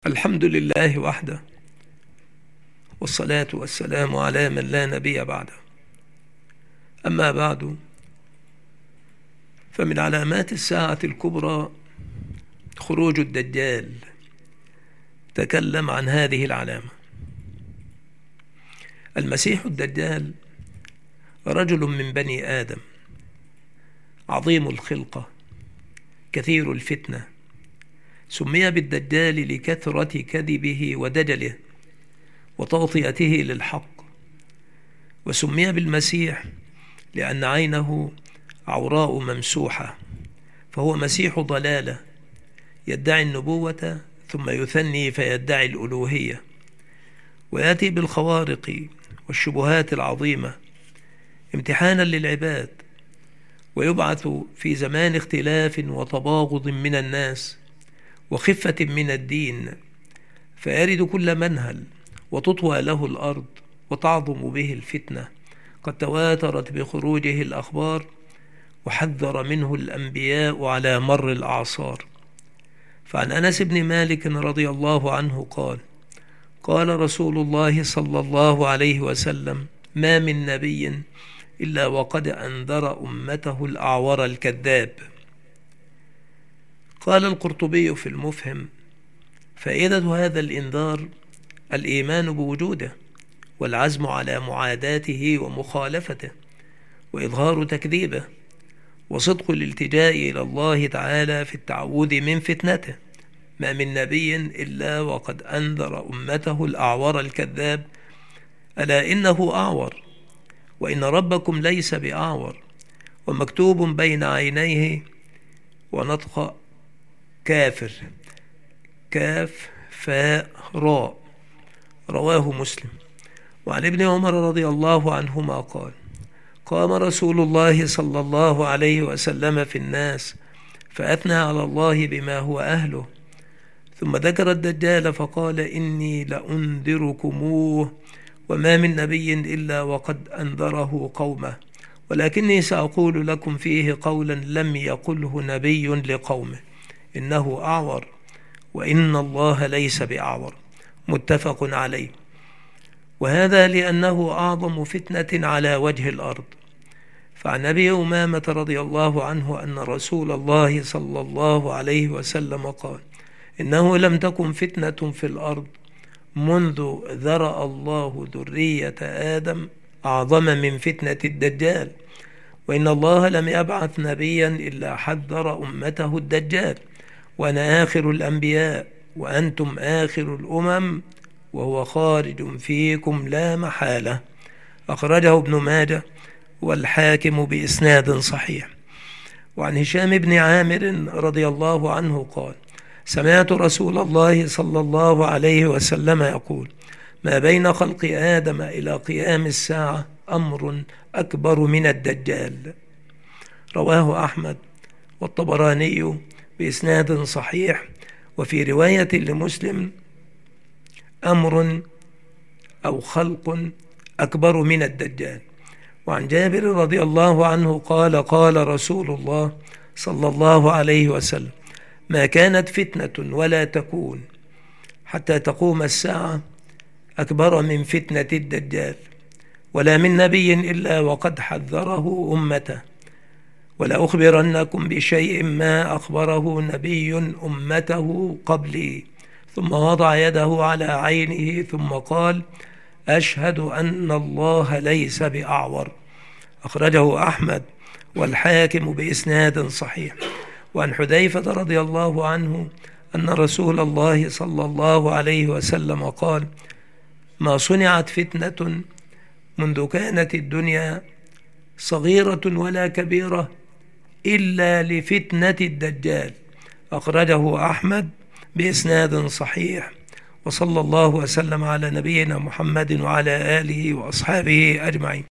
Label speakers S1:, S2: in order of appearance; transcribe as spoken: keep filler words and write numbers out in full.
S1: الحمد لله وحده، والصلاة والسلام على من لا نبي بعده. أما بعد، فمن علامات الساعة الكبرى خروج الدجال. تكلم عن هذه العلامة. المسيح الدجال رجل من بني آدم، عظيم الخلقة، كثير الفتنة، سمي بالدجال لكثرة كذبه ودجله وتغطيته للحق، وسمي بالمسيح لأن عينه عوراء ممسوحة، فهو مسيح ضلالة يدعي النبوة ثم يثني فيدعي الألوهية، ويأتي بالخوارق والشبهات العظيمة امتحانا للعباد، ويبعث في زمان اختلاف وتباغض من الناس وخفة من الدين، فيرد كل منهل وتطوى له الأرض وتعظم به الفتنة. قد تواترت بخروجه الأخبار، وحذر منه الأنبياء على مر الأعصار. فعن أنس بن مالك رضي الله عنه قال: قال رسول الله صلى الله عليه وسلم: ما من نبي إلا وقد أنذر أمته الأعور الكذاب. قال القرطبي في المفهم: فائدة هذا الإنذار الإيمان بوجوده، والعزم على معاداته ومخالفته، وإظهار تكذيبه، وصدق الالتجاء إلى الله تعالى في التعوذ من فتنته. ما من نبي إلا وقد أنذر أمته الأعور الكذاب، ألا إنه أعور، وإن ربكم ليس بأعور، ومكتوب بين عينيه ونطق كافر، كاف فاء راء. رواه مسلم. وعن ابن عمر رضي الله عنهما قال: قام رسول الله صلى الله عليه وسلم في الناس فأثنى على الله بما هو أهله، ثم ذكر الدجال فقال: إني لأنذركموه، وما من نبي إلا وقد أنذره قومه، ولكني سأقول لكم فيه قولا لم يقله نبي لقومه: إنه أعور، وإن الله ليس بأعور. متفق عليه. وهذا لأنه أعظم فتنة على وجه الأرض. فعن أبي أمامة رضي الله عنه أن رسول الله صلى الله عليه وسلم قال: إنه لم تكن فتنة في الأرض منذ ذرأ الله ذرية آدم أعظم من فتنة الدجال، وإن الله لم يبعث نبيا إلا حذر أمته الدجال، وأنا آخر الأنبياء وأنتم آخر الأمم، وهو خارج فيكم لا محالة. أخرجه ابن ماجه والحاكم بإسناد صحيح. وعن هشام بن عامر رضي الله عنه قال: سمعت رسول الله صلى الله عليه وسلم يقول: ما بين خلق آدم إلى قيام الساعة أمر أكبر من الدجال. رواه أحمد والطبراني بإسناد صحيح. وفي رواية لمسلم: أمر أو خلق أكبر من الدجال. وعن جابر رضي الله عنه قال: قال رسول الله صلى الله عليه وسلم: ما كانت فتنة ولا تكون حتى تقوم الساعة أكبر من فتنة الدجال، ولا من نبي إلا وقد حذره أمته، ولا أخبرنكم بشيء ما أخبره نبي أمته قبلي. ثم وضع يده على عينه ثم قال: أشهد أن الله ليس بأعور. أخرجه أحمد والحاكم بإسناد صحيح. وعن حذيفة رضي الله عنه أن رسول الله صلى الله عليه وسلم قال: ما صنعت فتنة منذ كانت الدنيا صغيرة ولا كبيرة إلا لفتنة الدجال. أخرجه أحمد بإسناد صحيح. وصلى الله وسلم على نبينا محمد وعلى آله وأصحابه أجمعين.